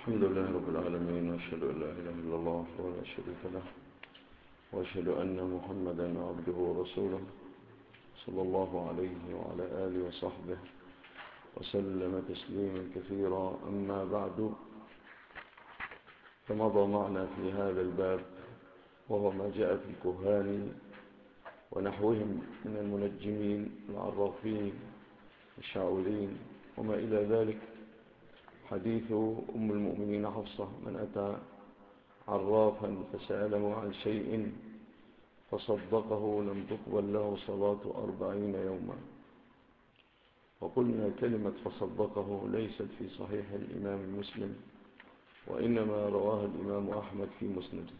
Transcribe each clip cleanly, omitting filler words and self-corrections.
الحمد لله رب العالمين، وأشهد أن لا إله إلا الله وحده لا شريك له، وأشهد أن محمدا عبده ورسوله صلى الله عليه وعلى آله وصحبه وسلم تسليما كثيرا. أما بعد، فمضى معنا في هذا الباب وهو ما جاء في الكهان ونحوهم من المنجمين العرافين الشاعرين وما إلى ذلك، حديث أم المؤمنين حفصة: من أتى عرافا فسأله عن شيء فصدقه لم تقبل له صلاة 40 يوما. وقلنا كلمة فصدقه ليست في صحيح الإمام مسلم، وإنما رواه الإمام أحمد في مسنده.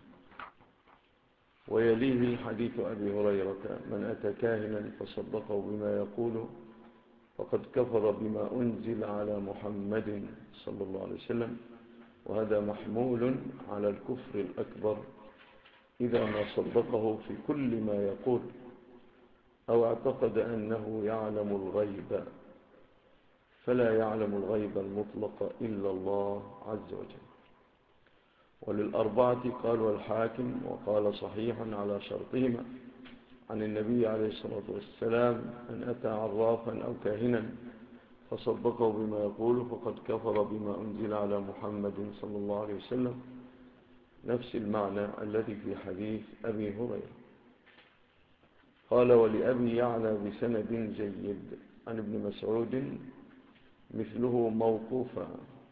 ويليه حديث أبي هريرة: من أتى كاهنا فصدقه بما يقول فقد كفر بما أنزل على محمد صلى الله عليه وسلم. وهذا محمول على الكفر الأكبر إذا ما صدقه في كل ما يقول أو اعتقد أنه يعلم الغيب، فلا يعلم الغيب المطلق إلا الله عز وجل. وللأربعة قال والحاكم وقال صحيحا على شرطهما عن النبي عليه الصلاة والسلام: أن أتى عرافا أو كاهنا فصدقه بما يقول فقد كفر بما أنزل على محمد صلى الله عليه وسلم. نفس المعنى الذي في حديث أبي هريرة. قال: ولأبي يعلى بسند جيد عن ابن مسعود مثله موقوفا.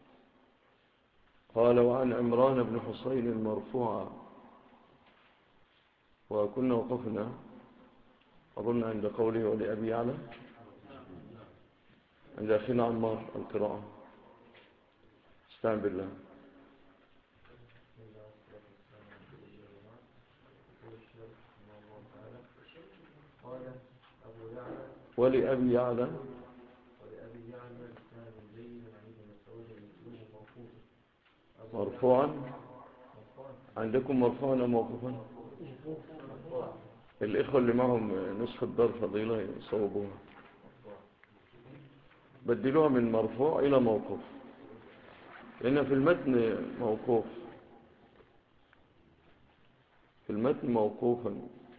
قال: وعن عمران بن حصين مرفوعا. وكنا وقفنا أظن عند قوله ولأبي يعلى، عند أخينا عمار القراءة. استعن بالله. ولأبي يعلى مرفوعا. عندكم مرفوعا أو موقوفا؟ الإخوة اللي معهم نسخة دار فضيلة يصوبوها، بدلوها من مرفوع إلى موقوف، لأن في المتن موقوف، في المتن موقوفا.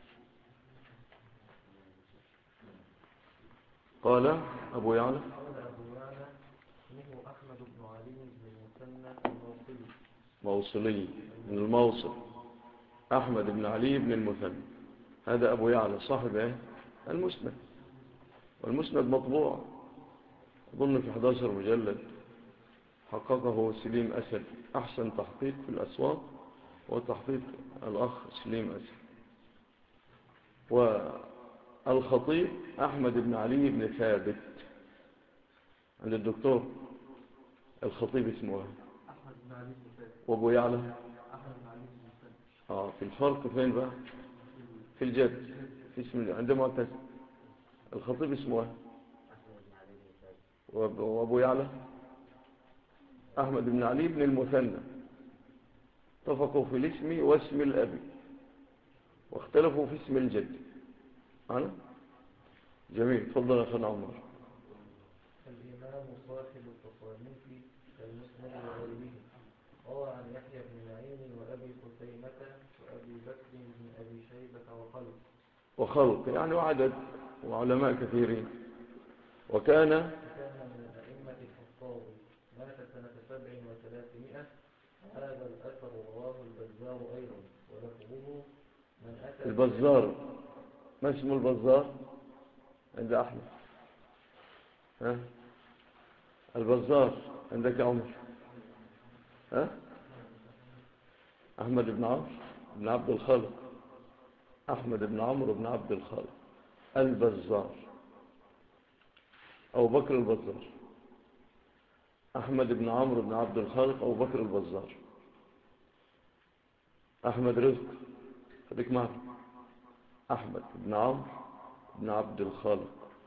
قال أبو يعلى: اسمه أحمد بن علي بن المثنى الموصلي. موصلي من الموصل، أحمد بن علي بن المثنى. هذا أبو يعلى صاحب المسند، والمسند مطبوع أظن في 11 مجلد، حققه سليم أسد. أحسن تحقيق في الأسواق وتحقيق الأخ سليم أسد. والخطيب أحمد بن علي بن ثابت عند الدكتور. الخطيب اسمه أحمد بن علي بن ثابت، وأبو يعلى أحمد بن علي بن ثابت. في الفرق فين بقى؟ في الجد، في اسم عندما معتز. الخطيب اسمه وأبو يعلى أحمد بن علي بن المثنى. اتفقوا في الاسم واسم الأب، واختلفوا في اسم الجد. أنا جميل. تفضل يا أخي عمر. الإمام صاحب التصانيف كالمسند وغيره روى عن يحيى بن معين وأبي خثيمة وأبي بكر بن أبي شيبة وخلق يعني وعدد وعلماء كثيرين. وكان من الأئمة الحفاظ، مات سنة 7 و300. هذا الأثر رواه البزار أيضا، ولفظه من أتى البزار. ما اسمه البزار عند أحمد؟ ها؟ البزار عندك يا عمر؟ ها؟ أحمد بن عمرو بن عبد الخالق. أحمد بن عمرو بن عبد الخالق البزار، أو بكر البزار. أحمد بن عمرو بن عبد الخالق أو بكر البزار. أحمد رزق، خليك معنا. أحمد بن عمرو بن عبد الخالق.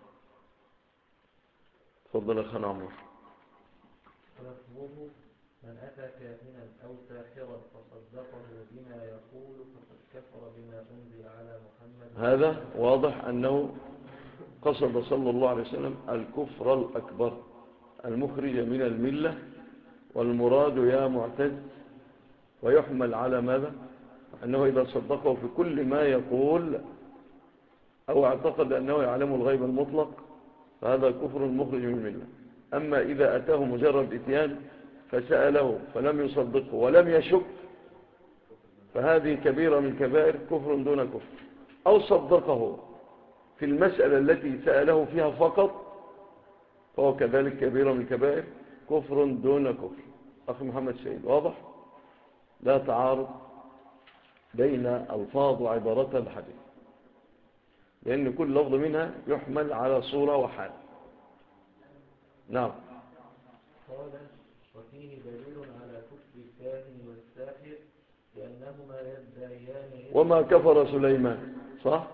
تفضل أخي عمر. ولفظه من أتى كاهنا أو ساحرا فصدقه بما يقول فقد كفر بما أنزل على محمد. هذا واضح أنه قصد صلى الله عليه وسلم الكفر الأكبر المخرج من الملة، والمراد يا معتز ويحمل على ماذا؟ أنه إذا صدقه في كل ما يقول أو اعتقد أنه يعلم الغيب المطلق فهذا كفر مخرج من الملة. أما إذا أتاه مجرد إتيان فسأله فلم يصدقه ولم يشك فهذه كبيرة من الكبائر، كفر دون كفر. أو صدقه في المسألة التي سأله فيها فقط فهو كذلك كبيرة من الكبائر، كفر دون كفر. أخي محمد سيد، واضح؟ لا تعارض بين ألفاظ وعبارات الحديث، لأن كل لفظ منها يحمل على صورة وحال. نعم. قال وفيه دليل على كفر الكاهن والساحر لأنهما يدعيان وما كفر سليمان، صح؟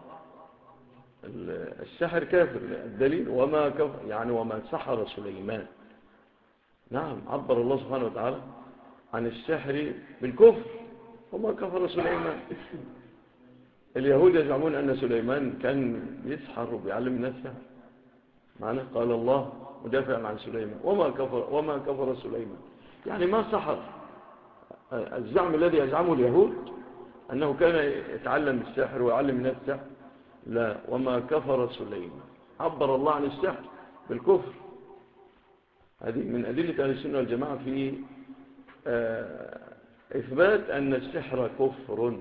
السحر كافر، الدليل وما كفر يعني وما سحر سليمان. نعم، عبر الله سبحانه وتعالى عن السحر بالكفر، وما كفر سليمان. اليهود يزعمون أن سليمان كان يسحر وبيعلم الناس السحر، معنى قال الله مدافعا عن سليمان وما كفر سليمان، يعني ما سحر. الزعم الذي يزعمه اليهود أنه كان يتعلم السحر ويعلم الناس السحر، لا، وما كفر سليمان. عبر الله عن السحر بالكفر. هذه من أدلة أهل السنة والجماعة في إثبات أن السحر كفر.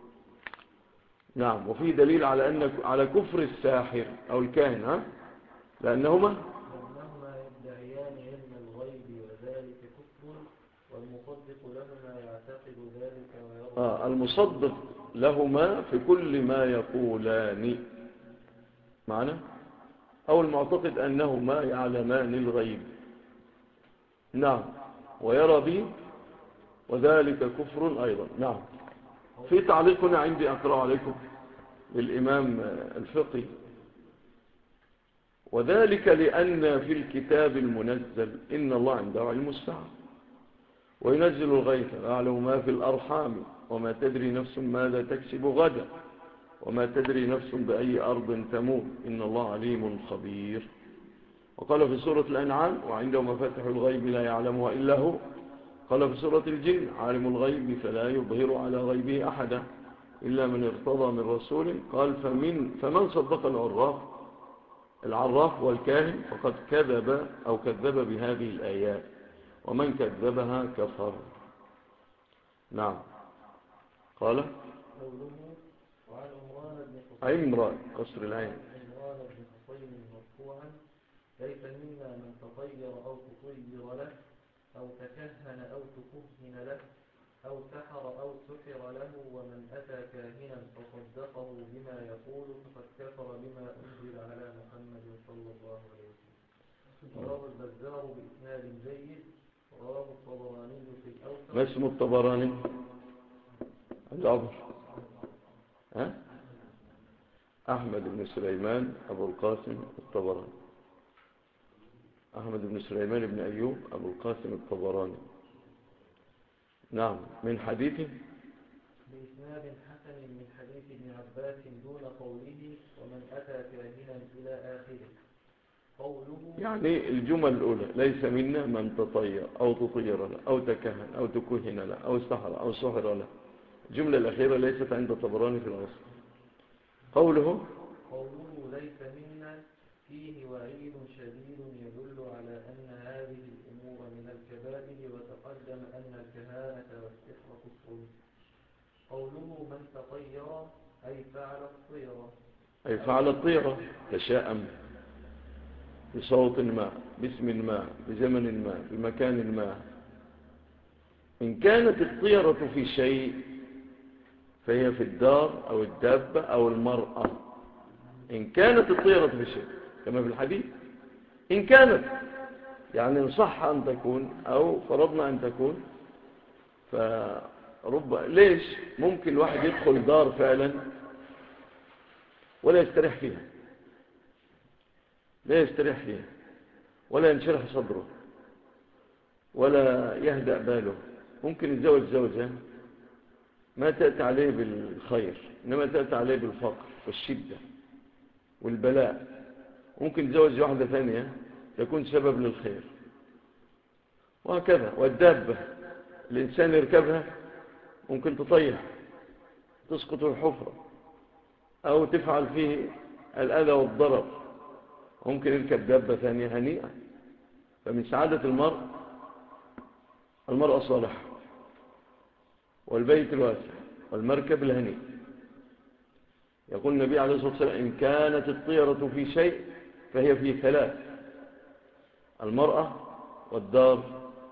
نعم. وفي دليل على كفر الساحر أو الكاهن، لأنهما يدعيان علم الغيب وذلك كفر، والمصدق لهما يعتقد ذلك ويرضى. المصدق لهما في كل ما يقولان معنى، أو المعتقد أنهما يعلمان الغيب. نعم. ويرى به وذلك كفر أيضا. نعم. في تعليقنا عندي أقرأ عليكم للإمام الفقهي: وذلك لأن في الكتاب المنزل إن الله عنده علم الساعة وينزل الغيث ويعلم ما في الأرحام وما تدري نفس ماذا تكسب غدا وما تدري نفس بأي أرض تموت إن الله عليم خبير. وقال في سورة الأنعام: وعنده مفاتح الغيب لا يعلمها إلا هو. قال في سورة الجن: عالم الغيب فلا يظهر على غيبه أحدا إلا من ارتضى من رسول. قال: فمن صدق العراف والكاهن فقد كذب أو كذب بهذه الآيات، ومن كذبها كفر. نعم. قال: قوله وعن عمران قصر العين عمران بن حصين مرفوعا: ليس منا من تطير أو تطير له أو تكهن أو تكهن له أو سحر أو سحر له، ومن أتى كاهنا فصدقه بما يقول فقد كفر بما أنزل على محمد صلى الله عليه وسلم. رواه البزار بإسناد جيد، رواه الطبراني في الأوسط. ما اسم الطبراني؟ العبر أحمد بن سليمان أبو القاسم الطبراني. أحمد بن سليمان بن أيوب أبو القاسم الطبراني. نعم. من حديثه بإسناد حسن من حديث ابن عباس دون قوله ومن أتى كاهنا إلى آخره. قوله يعني الجمل الأولى: ليس منا من تطير أو تطير له أو تكهن أو تكهن له أو سحر أو سحر له. الجملة الأخيرة ليست عند الطبراني في الأصل. قوله ليس منا فيه وعيد شديد يدل على أن هذه الأمور من الكبائر، وتقدم أن الكهانة والسحر كفر. قوله من تطير أي فعل الطيرة تشاءم بصوت ما باسم ما بزمن ما بمكان ما. إن كانت الطيرة في شيء فهي في الدار أو الدابة أو المرأة. إن كانت الطيرة في شيء كما في الحديث، إن كانت يعني إن صح أن تكون أو فرضنا أن تكون، ليش ممكن الواحد يدخل دار فعلا ولا يستريح فيها، ولا ينشرح صدره ولا يهدأ باله. ممكن يتزوج زوجة ما تأتي عليه بالخير، إنما تأتي عليه بالفقر والشدة والبلاء. ممكن يتزوج واحدة ثانية تكون سبب للخير. وهكذا. والدابة الإنسان يركبها ممكن تطيح، تسقط الحفرة، أو تفعل فيه الأذى والضرر. ممكن يركب دابة ثانية هنيئة. فمن سعادة المرأة الصالحة والبيت الواسع والمركب الهنيء. يقول النبي عليه الصلاة والسلام: إن كانت الطيرة في شيء فهي في ثلاث: المرأة والدار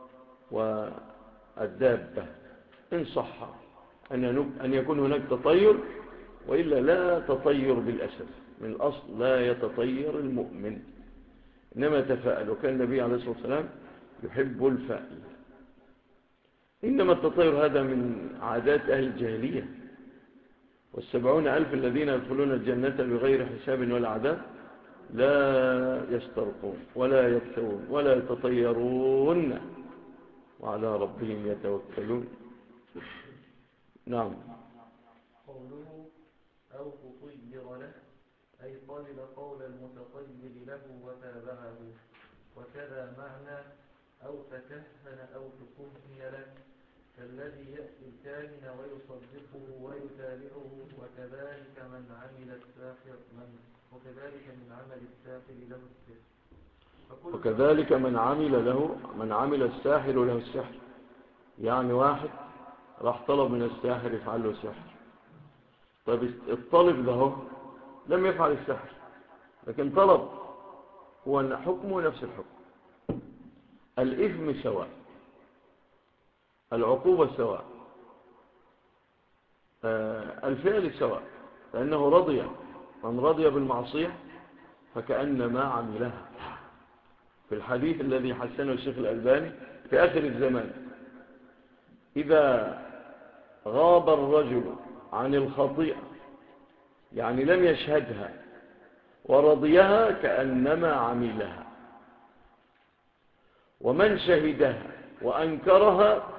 والدابة، إن صح أن يكون هناك تطير، وإلا لا تطير بالأسف. من الأصل لا يتطير المؤمن، إنما يتفاءل. وكان النبي عليه الصلاة والسلام يحب الفائل. إنما التطير هذا من عادات أهل الجاهلية. 70,000 الذين يدخلون الجنة بغير حساب ولا عذاب لا يسترقون ولا يكتوون ولا يتطيرون وعلى ربهم يتوكلون. نعم. قوله أو تطير له أي قبل قول المتطير له وتابعه. وكذا معنى أو تكهن أو تكهن له، كالذي يأتي الكاهن ويصدقه ويتابعه. وكذلك من عمل الساحر له السحر. وكذلك من عمل الساحر له السحر. يعني واحد راح طلب من الساحر يفعل له سحر. طيب الطالب ده لم يفعل السحر، لكن طلب، هو حكمه نفس الحكم. الإثم سواء، العقوبة سواء، الفعل سواء، لأنه رضي. من رضي بالمعصية فكأنما عملها. في الحديث الذي حسنه الشيخ الألباني في آخر الزمان: إذا غاب الرجل عن الخطيئة، يعني لم يشهدها، ورضيها كأنما عملها. ومن شهدها وأنكرها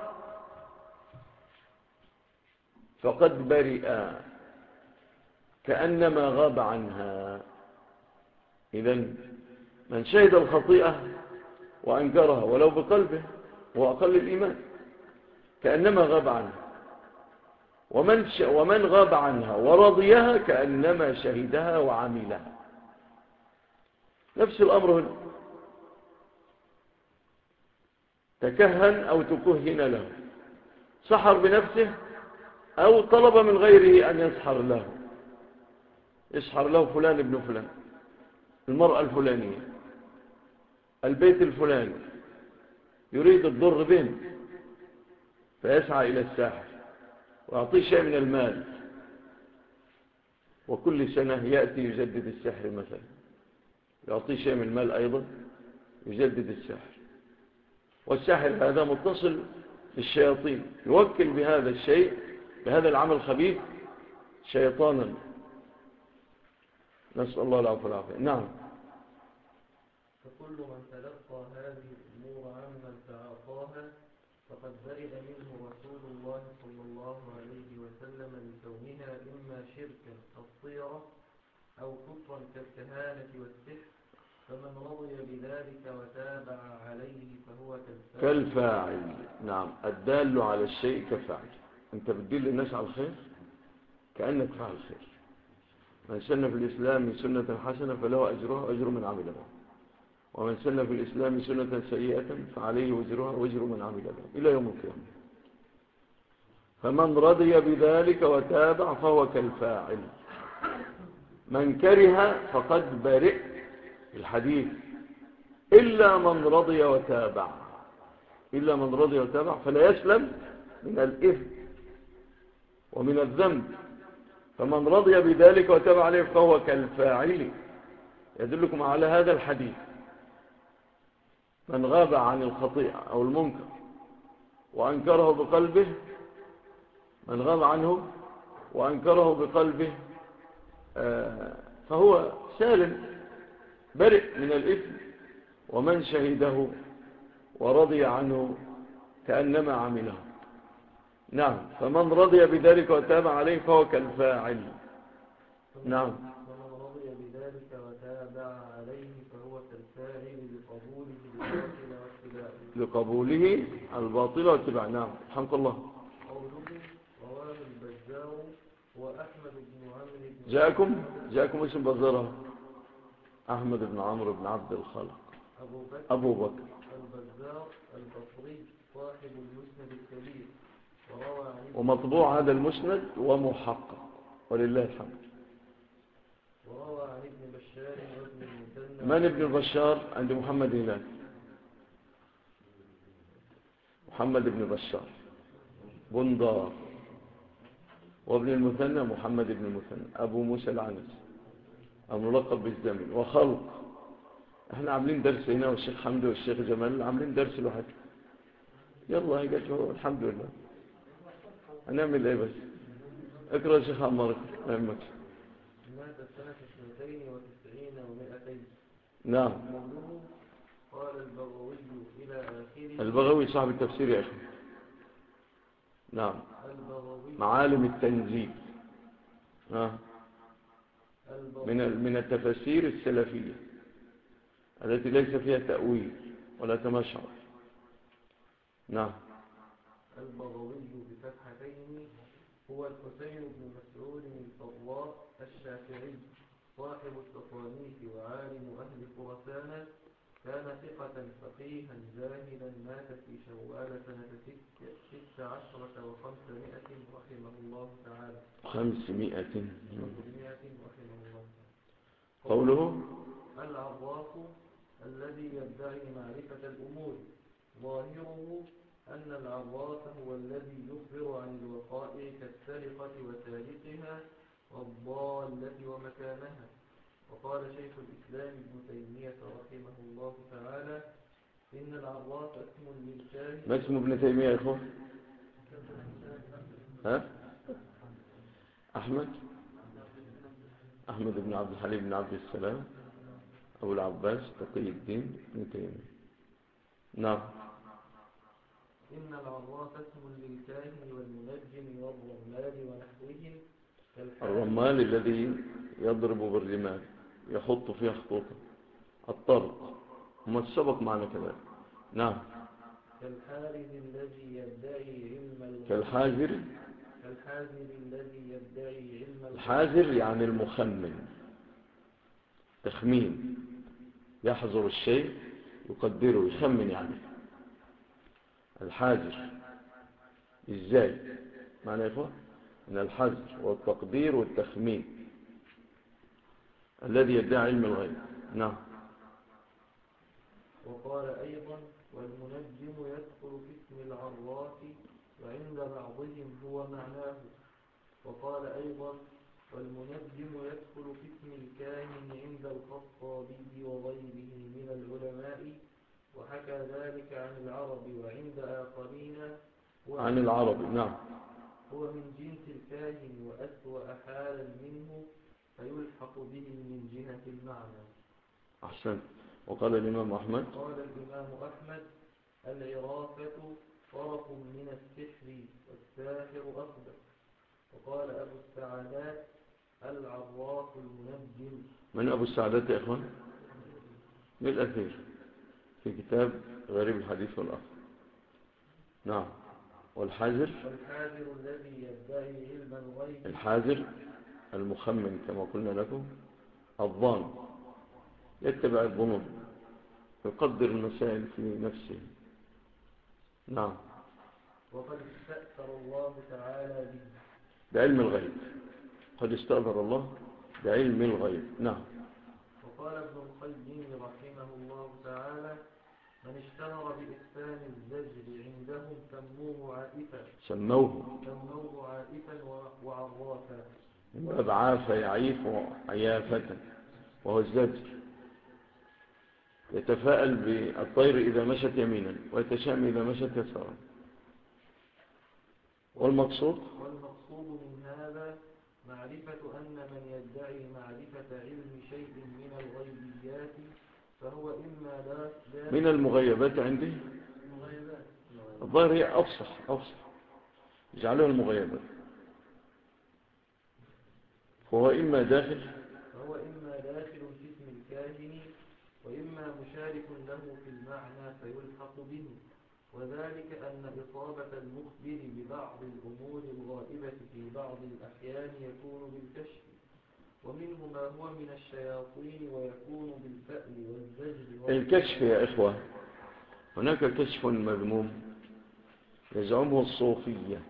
فقد برئ كأنما غاب عنها. إذن من شهد الخطيئة وأنكرها ولو بقلبه هو أقل الإيمان، كأنما غاب عنها. ومن غاب عنها ورضيها كأنما شهدها وعملها. نفس الأمر هنا: تكهن أو تكهن له، سحر بنفسه أو طلب من غيره أن يسحر له. يسحر له فلان ابن فلان، المرأة الفلانية، البيت الفلاني، يريد الضر بهم، فيسعى إلى الساحر ويعطيه شيء من المال، وكل سنة يأتي يجدد السحر مثلا، يعطيه شيء من المال أيضا يجدد السحر. والساحر هذا متصل بالشياطين، يوكل بهذا الشيء، بهذا العمل الخبيث، شيطانا، نسأل الله العفو والعافية. نعم. فكل من تلقى هذه الأمور عمن تعاطاها فقد برئ منه رسول الله صلى الله عليه وسلم لكونها إما شركا كالطيرة أو كفرا كالكهانة والسحر. فمن رضي بذلك وتابع عليه فهو كالفاعل. نعم، الدال على الشيء كفاعل. أنت بتدل الناس على الخير كأنك فعل الخير. من سن في الإسلام سنة حسنة فله أجرها وأجر من عمل بها، ومن سن في الإسلام سنة سيئة فعليه وزرها وزر من عمل بها إلى يوم القيامة. فمن رضي بذلك وتابع فهو كالفاعل. من كره فقد برئ الحديث إلا من رضي وتابع. إلا من رضي وتابع فلا يسلم من الإثم ومن الذنب. فمن رضي بذلك وتابع عليه فهو كالفاعل. يدلكم على هذا الحديث: من غاب عن الخطيئة أو المنكر وأنكره بقلبه، من غاب عنه وأنكره بقلبه فهو سالم برئ من الإثم. ومن شهده ورضي عنه كأنما عمله. نعم. فمن رضي بذلك وتابع عليه فهو كالفاعل. نعم. فمن رضي بذلك وتابع عليه فهو كالفاعل بقبوله الباطل واتباعه. لقبوله الباطل واتباع. نعم رحمك الله. قوله رواه البزار وأحمد بن عمرو بن جاءكم اسم بزارة أحمد بن عمرو بن عبد الخالق أبو بكر البزار البصري صاحب المسند الكبير، وروى عن ومطبوع هذا المسند ومحقق ولله الحمد. وروى عن ابن بشار وابن المثنى. من ابن البشار؟ عند محمد هلال، محمد بن بشار بندار، وابن المثنى محمد بن المثنى أبو موسى العنزي الملقب بالزمن وخلق. احنا عاملين درس هنا والشيخ حمد والشيخ جمال عاملين درس لوحده. يلا هيك الحمد لله. هنعمل ايه بس؟ اقرأ يا شيخ عمار ما يهمك. مات سنة 92 و200. نعم. قوله قال البغوي إلى آخره. البغوي صاحب التفسير يا أخي. نعم. البغوي معالم التنزيل من التفاسير السلفية التي ليس فيها تأويل ولا تمشع. نعم. البغوي بفتحتين هو الحسين بن مسعود الفراء الشافعي صاحب التصانيف وعالم أهل خراسان، كان ثقة فقيها زاهدا، مات في شوال سنة 16 و500 رحمه الله تعالى. 500 رحمه الله. قوله العراف الذي يدعي معرفة الأمور، ظاهره أن العراف هو الذي يخبر عن الوقائع كالسرقة وسارقها والضالة ومكانها. وقال شيخ الإسلام ابن تيمية رحمه الله تعالى إن العراف اسم للكاهن. ما اسم ابن تيمية يا إخوة؟ أحمد بن عبد الحليم بن عبد السلام أبو العباس تقي الدين ابن تيمية. نعم. إن العراف اسم للكاهن والمنجم والرمال ونحوهم. الرمال الذي يضرب بالرمال يحط فيها خطوطا، الطرق، وما سبق معنا كذلك. نعم. كالحارث الذي يدعي علم الغيب. كالحاذر الذي يدعي علم الغيب. الحاذر يعني المخمن، تخمين، يحذر الشيء يقدره، يخمن يعني. الحاذر ازاي معنى يا إخوة؟ من الحذر والتقدير والتخمين الذي يدعي علم الغيب. نعم. وقال أيضا والمنجم يدخل في اسم العراف وعند بعضهم هو معناه. وقال أيضا والمنجم يدخل في اسم الكاهن عند الخطابي وغيره من العلماء، وحكى ذلك عن العرب وعند آخرين عن العرب. نعم. هو من جنس الكاهن وأسوأ حالا منه فيلحق به من جهة المعنى. أحسن. وقال الإمام أحمد العرافة طرف من السحر والساحر أصدق. وقال أبو السعادات العراف المنجم. من أبو السعادات يا إخوان؟ من الأثير في كتاب غريب الحديث والأثر. نعم. والحاذر الذي يدعي علم الغيب. الحاذر المخمن كما قلنا لكم، الظان، يتبع الظنون، يقدر المسائل في نفسه. نعم. وقد استأثر الله تعالى به بعلم الغيب، قد استأثر الله بعلم الغيب. نعم. وقال ابن القيم رحمه الله تعالى من اشتهر بإحسان الزجر عندهم سموه عائفا وعرافا. باب عاف يعيف عيافة وهو الزجر، يتفاءل بالطير إذا مشت يمينا ويتشام إذا مشت يسارا. والمقصود من هذا معرفة أن من يدعي معرفة علم شيء من الغيبيات فهو إما لا من المغيبات عندي الظاهر هي أفصح يجعلها المغيبات. فهو إما داخل في اسم الكاهن وإما مشارك له في المعنى فيلحق به. وذلك أن إصابة المخبر ببعض الأمور الغائبة في بعض الأحيان يكون بالكشف، ومنه ما هو من الشياطين ويكون بالفأل والزجر. الكشف يا إخوة، هناك كشف مذموم يزعمه الصوفية،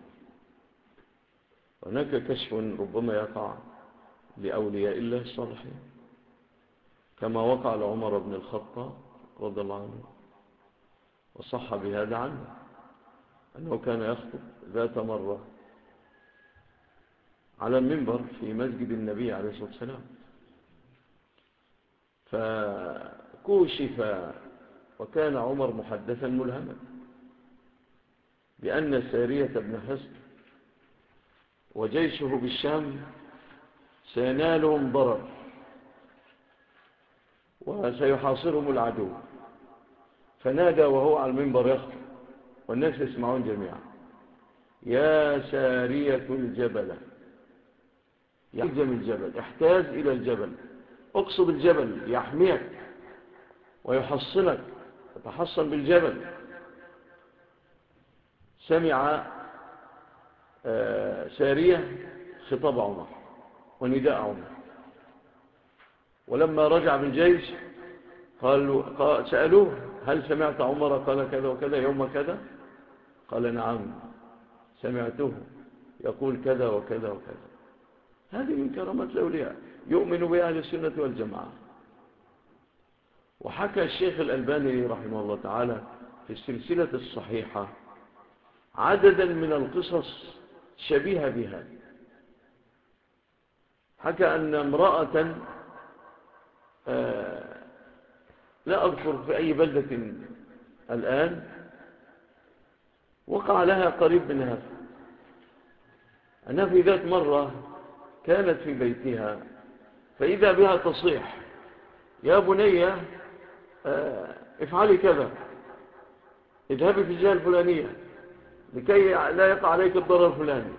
هناك كشف ربما يقع لأولياء الله الصالحين، كما وقع لعمر بن الخطاب رضي الله عنه، وصح بهذا عنه أنه كان يخطب ذات مرة على المنبر في مسجد النبي عليه الصلاة والسلام، فكوشف، وكان عمر محدثا ملهما بأن سارية بن حصن وجيشه بالشام سينالهم ضرر وسيحاصرهم العدو، فنادى وهو على المنبر يخطب والناس يسمعون جميعا: يا سارية الجبل، يلزم الجبل، احتاج إلى الجبل، اقصد الجبل يحميك ويحصنك، تتحصن بالجبل. سمع سارية خطاب عمر ونداء عمر، ولما رجع بالجيش سألوه: هل سمعت عمر قال كذا وكذا يوم كذا؟ قال: نعم سمعته يقول كذا وكذا وكذا. هذه من كرامات الأولياء، يؤمن بأهل السنة والجماعة. وحكى الشيخ الألباني رحمه الله تعالى في السلسلة الصحيحة عددا من القصص شبيهة بها. حكى أن امرأة لا أذكر في أي بلدة الآن وقع لها قريب من هذا، أنها في ذات مرة كانت في بيتها فإذا بها تصيح: يا بني افعلي كذا، اذهبي في الجهة الفلانية لكي لا يقع عليك الضرر الفلاني.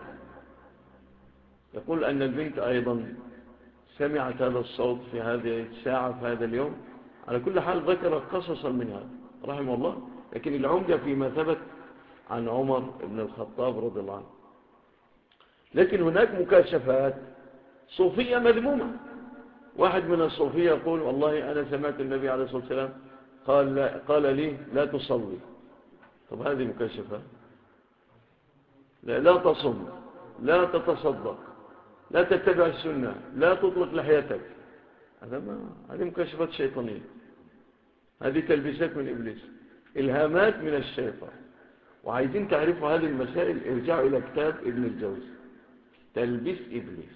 يقول أن البنت أيضا سمعت هذا الصوت في هذه الساعة في هذا اليوم. على كل حال ذكر قصصا من هذا رحمه الله، لكن العمدة فيما ثبت عن عمر بن الخطاب رضي الله عنه. لكن هناك مكاشفات صوفية مذمومة. واحد من الصوفية يقول: والله أنا سمعت النبي عليه الصلاة والسلام قال لي لا تصلي. طب هذه مكاشفة؟ لا تصم، لا تتصدق، لا تتبع السنة، لا تطلق لحيتك. هذه مكاشفات شيطانية، هذه تلبيسات من إبليس، إلهامات من الشيطان. وعايزين تعرفوا هذه المسائل ارجعوا إلى كتاب ابن الجوزي تلبيس إبليس.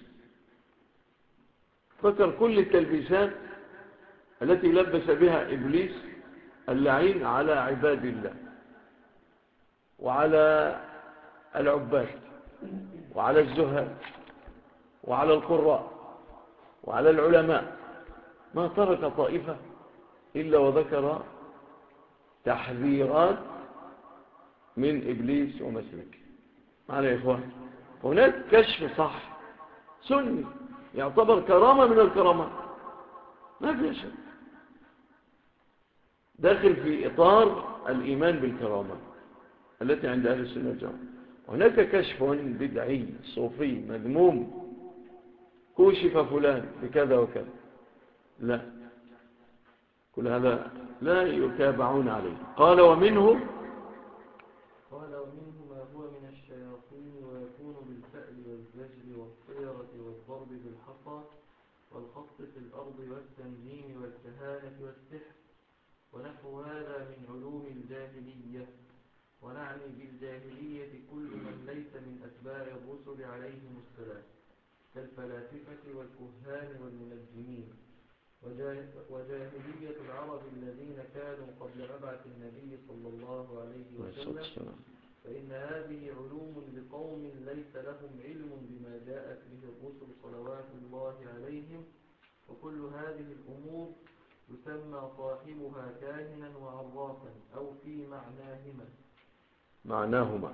ذكر كل التلبيسات التي لبس بها إبليس اللعين على عباد الله وعلى العباد وعلى الزهاد وعلى القراء وعلى العلماء. ما ترك طائفة إلا وذكر تحذيرات من إبليس ومسلك. معنا يا إخوان، هناك كشف صح سني يعتبر كرامة من الكرامات، ما في شيء داخل في إطار الإيمان بالكرامة التي عند أهل السنة والجماعة. هناك كشف بدعي صوفي مذموم: كوشف فلان بكذا وكذا. لا، كل هذا لا يتابعون عليه. قال: ومنه ما هو من الشياطين ويكون بالفأل والزجر والطيرة والضرب بالحصى والخط في الأرض والتنجيم والكهانة والسحر ونحو هذا من علوم الجاهلية. ونعني بالجاهلية كل من ليس من أتباع الرسل عليهم السلام كالفلاسفة والكهان والمنجمين. وجاهلية العرب الذين كانوا قبل مبعث النبي صلى الله عليه وسلم، فإن هذه علوم لقوم ليس لهم علم بما جاءت به الرسل صلوات الله عليهم. وكل هذه الأمور يسمى صاحبها كاهنا وعرافا أو في معناهما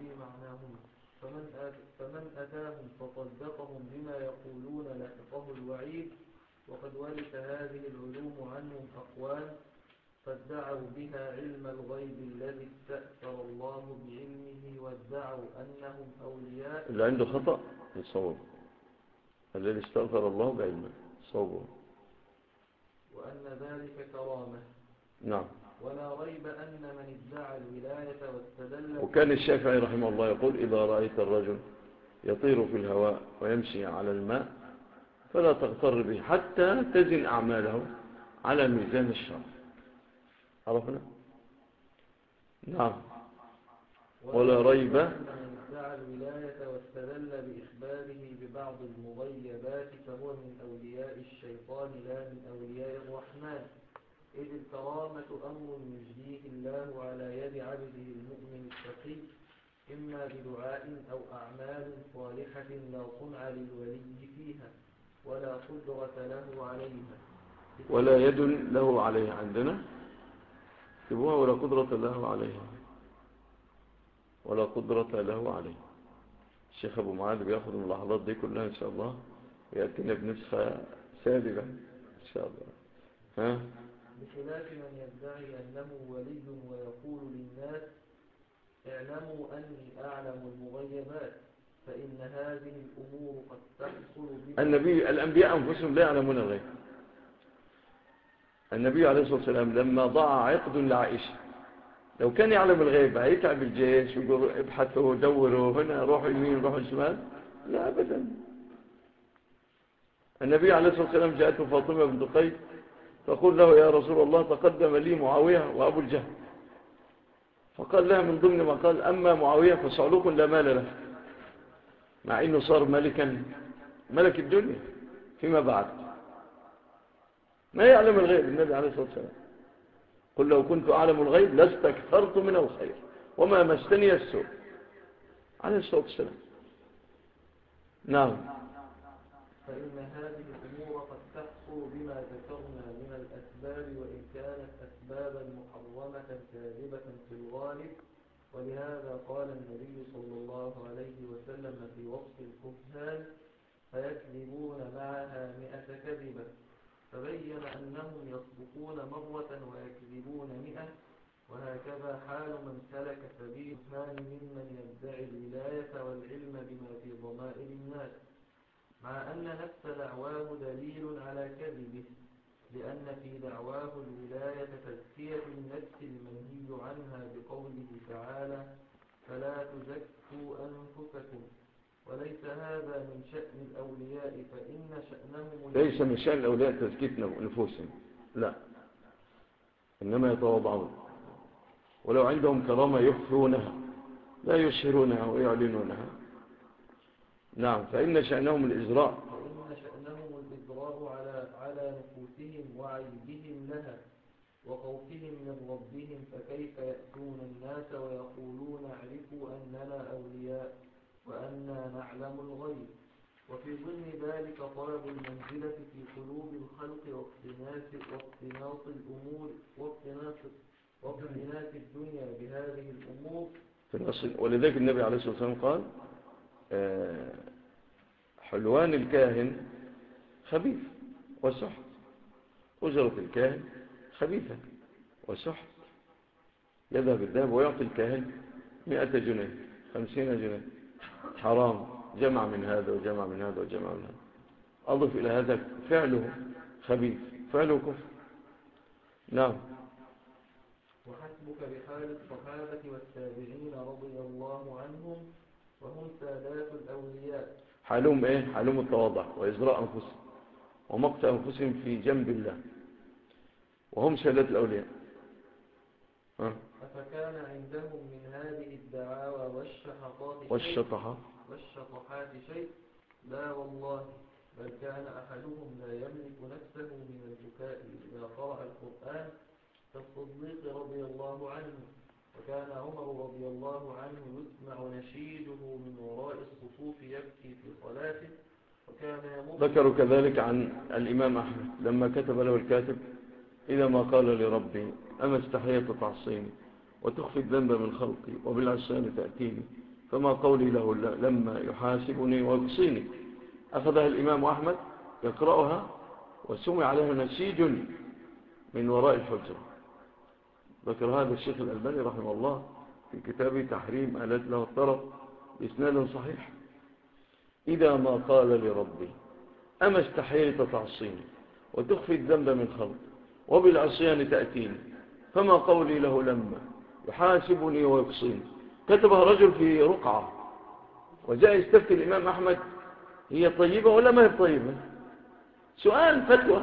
فمن أتاهم فصدقهم بما يقولون لحقه الوعيد. وقد ورث هذه العلوم عنهم أقوال فادعوا بها علم الغيب الذي استأثر الله بعلمه، وادعوا أنهم أولياء. اللي عنده خطأ يصوب، الذي استغفر الله بعلمه صوبه. وأن ذلك كرامة. نعم. ولا ريب أن من ادعى الولاية واستدل. وكان الشافعي رحمه الله يقول: إذا رأيت الرجل يطير في الهواء ويمشي على الماء فلا تغتر به حتى تزن أعماله على ميزان الشرع. عرفنا؟ نعم. ولا ريب أن من ادعى الولاية واستدل بإخباره ببعض المغيبات فهو من أولياء الشيطان لا من أولياء الرحمن، إذ الكرامة أمر يجريه الله على يد عبده المؤمن التقي، إما بدعاء أو أعمال صالحة لا صنع للولي فيها ولا قدرة له عليها. ولا يد له عليها عندنا تبوها ولا قدرة له عليها، ولا قدرة له عليها. الشيخ أبو معاذ بيأخذ الملاحظات دي كلها إن شاء الله ويأتينا بنسخة سابقة إن شاء الله. ها؟ بخلاف من يدعي أنه ولي ويقول للناس: اعلموا أني أعلم المغيبات، فإن هذه الأمور قد تحصل الأنبياء أنفسهم لا يعلمون الغيب. النبي عليه الصلاة والسلام لما ضاع عقد لعائشة، لو كان يعلم الغيب هيتعب الجيش ويقول ابحثوا دوروا هنا روحوا يمين روحوا شمال؟ لا أبدا. النبي عليه الصلاة والسلام جاءته فاطمة بنت قيس تقول له: يا رسول الله تقدم لي معاوية وأبو الجهل. فقال لها من ضمن ما قال: أما معاوية فصعلوك لا مال له، مع أنه صار ملك الدنيا فيما بعد. ما يعلم الغيب النبي عليه الصلاة والسلام. قل لو كنت أعلم الغيب لاستكثرت من الخير وما مسني السوء عليه الصلاة والسلام. نعم. فإن هذه الأمور قد تحصل بما ذكرنا من الأسباب، وإن كانت أسبابا محرمة كاذبة في الغالب. ولهذا قال النبي صلى الله عليه وسلم في وصف الكهان: فيكذبون معها 100 كذبة. فبين أنهم يصدقون مرة ويكذبون 100. وهكذا حال من سلك سبيل الكهان ممن يدعي الولاية والعلم بما في ضمائر الناس، مع أن نفس دعواه دليل على كذبه، لأن في دعواه الولاية تزكية النفس المنهي عنها بقوله تعالى: فلا تزكوا أنفسكم. وليس هذا من شأن الأولياء، فإن شأنهم ليس من شأن الأولياء تزكية نفوسهم، لا، إنما يتواضعون، ولو عندهم كرامة يخفونها لا يشهرونها ويعلنونها. نعم. فإن شأنهم الإزراء على نفوسهم وعيبهم لها وخوفهم من ربهم، فكيف يأتون الناس ويقولون: اعرفوا أننا أولياء وأننا نعلم الغيب. وفي ضمن ذلك طلب المنزلة في قلوب الخلق واقتناص الأمور واقتناص الدنيا بهذه الأمور. ولذلك النبي عليه الصلاة والسلام قال: حلوان الكاهن خبيث وسحت، أجرة الكاهن خبيثة وسحت. يذهب الذهب ويعطي الكاهن 100 جنيه 50 جنيه، حرام. جمع من هذا وجمع من هذا وجمع من هذا. أضف إلى هذا فعله خبيث، فعله كفر. نعم. وحسبك بحال الصحابة والتابعين رضي الله عنهم، وهم سادات الأولياء. حالهم إيه؟ حالهم التواضع وإزراء أنفسهم ومقت أنفسهم في جنب الله، وهم سادات الأولياء. أفكان عندهم من هذه الدعاوى والشطحات شيء؟ لا والله، بل كان أحدهم لا يملك نفسه من البكاء إذا قرأ القرآن كالصديق رضي الله عنه. وكان عمر رضي الله عنه يسمع نشيده من وراء الصفوف يبكي في صلاته. ذكروا كذلك عن الإمام أحمد لما كتب له الكاتب: إذا ما قال لربي أما استحييت تعصيني وتخفي الذنب من خلقي وبالعصيان تأتيني، فما قولي له لما يحاسبني ويقصيني. أخذها الإمام أحمد يقرأها وسمع له نشيد من وراء الحجرة ذكر هذا الشيخ الألباني رحمه الله في كتابه تحريم آلات له الطرب بإسناد صحيح: إذا ما قال لربي أما استحييت تعصيني وتخفي الذنب من خلق وبالعصيان تأتيني فما قولي له لما يحاسبني ويقصيني. كتبها رجل في رقعة وجاء يستفتي الإمام أحمد: هي طيبة ولا ما هي طيبة؟ سؤال فتوى.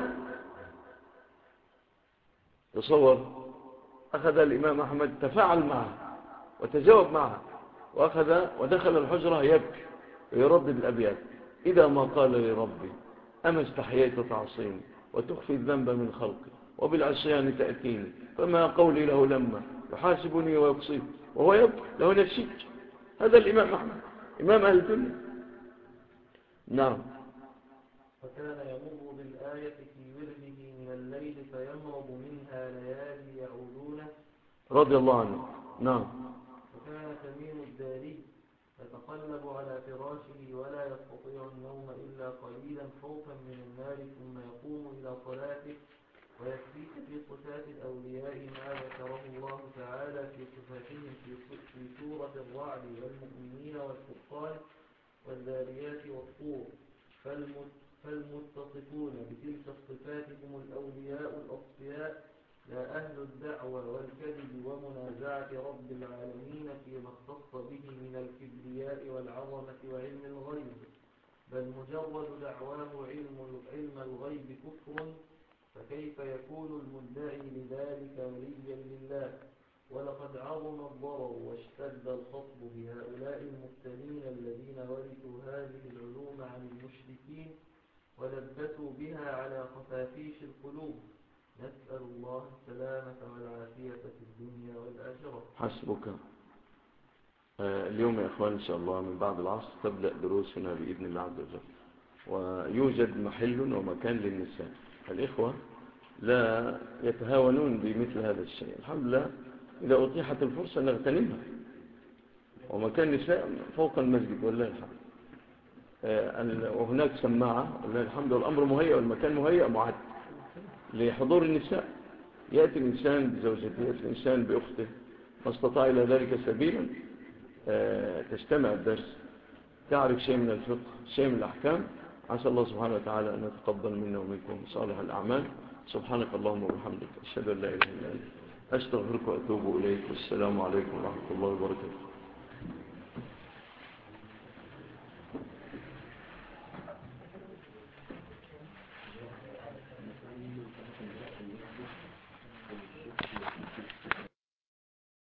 تصور، أخذ الإمام أحمد تفاعل معه وتجاوب معه، وأخذ ودخل الحجرة يبكي ويردد الأبيات: إذا ما قال لربي أما استحييت تعصيني وتخفي الذنب من خلقي وبالعصيان تأتيني فما قولي له لما يحاسبني ويقصيني، وهو يبكي له نشيج. هذا الإمام أحمد إمام أهل الدنيا. نعم. فكان يمر بالآية في ورده من الليل فيمرض منها ليالي يعودونه رضي الله عنه. نعم. وكان تميم الداري يتقلب على فراشه ولا يستطيع النوم إلا قليلا خوفا من النار، ثم يقوم إلى صلاته. ويكفيك في صفات الأولياء ما ذكره الله تعالى في صفاتهم في سورة الرعد: والمؤمنين والفرقان والذاريات والطور. فالمتصفون بتلك الصفات هم الأولياء الأصفياء، لا أهل الدعوة والكذب ومنازعة رب العالمين فيما اختص به من الكبرياء والعظمة وعلم الغيب، بل مجرد دعواه علم الغيب كفر. فكيف يكون المدعي لذلك وليا لله؟ ولقد عظم الضرر واشتد الخطب بهؤلاء المبتلين الذين ورثوا هذه العلوم عن المشركين ولبسوا بها على خفافيش القلوب. نسأل الله السلامة والعافية في الدنيا والآخرة. حسبك. اليوم يا أخوان إن شاء الله من بعد العصر تبدأ دروسنا بإذن الله عز وجل، ويوجد محل ومكان للنساء. الإخوة لا يتهاونون بمثل هذا الشيء. الحمد لله إذا أطيحت الفرصة نغتنمها، ومكان نساء فوق المسجد والله الحمد. وهناك سماعة والله الحمد، والأمر مهيئ والمكان مهيئ معد لحضور النساء. يأتي الإنسان بزوجته، يأتي الإنسان بأخته، ما استطاع إلى ذلك سبيلا، تستمع الدرس، تعرف شيء من الفقه، شيء من الأحكام. عسى الله سبحانه وتعالى أن يتقبل منا ومنكم صالح الأعمال. سبحانك اللهم وبحمدك، أشهد أن لا إله إلا أنت، أستغفرك وأتوب إليك، والسلام عليكم ورحمة الله وبركاته.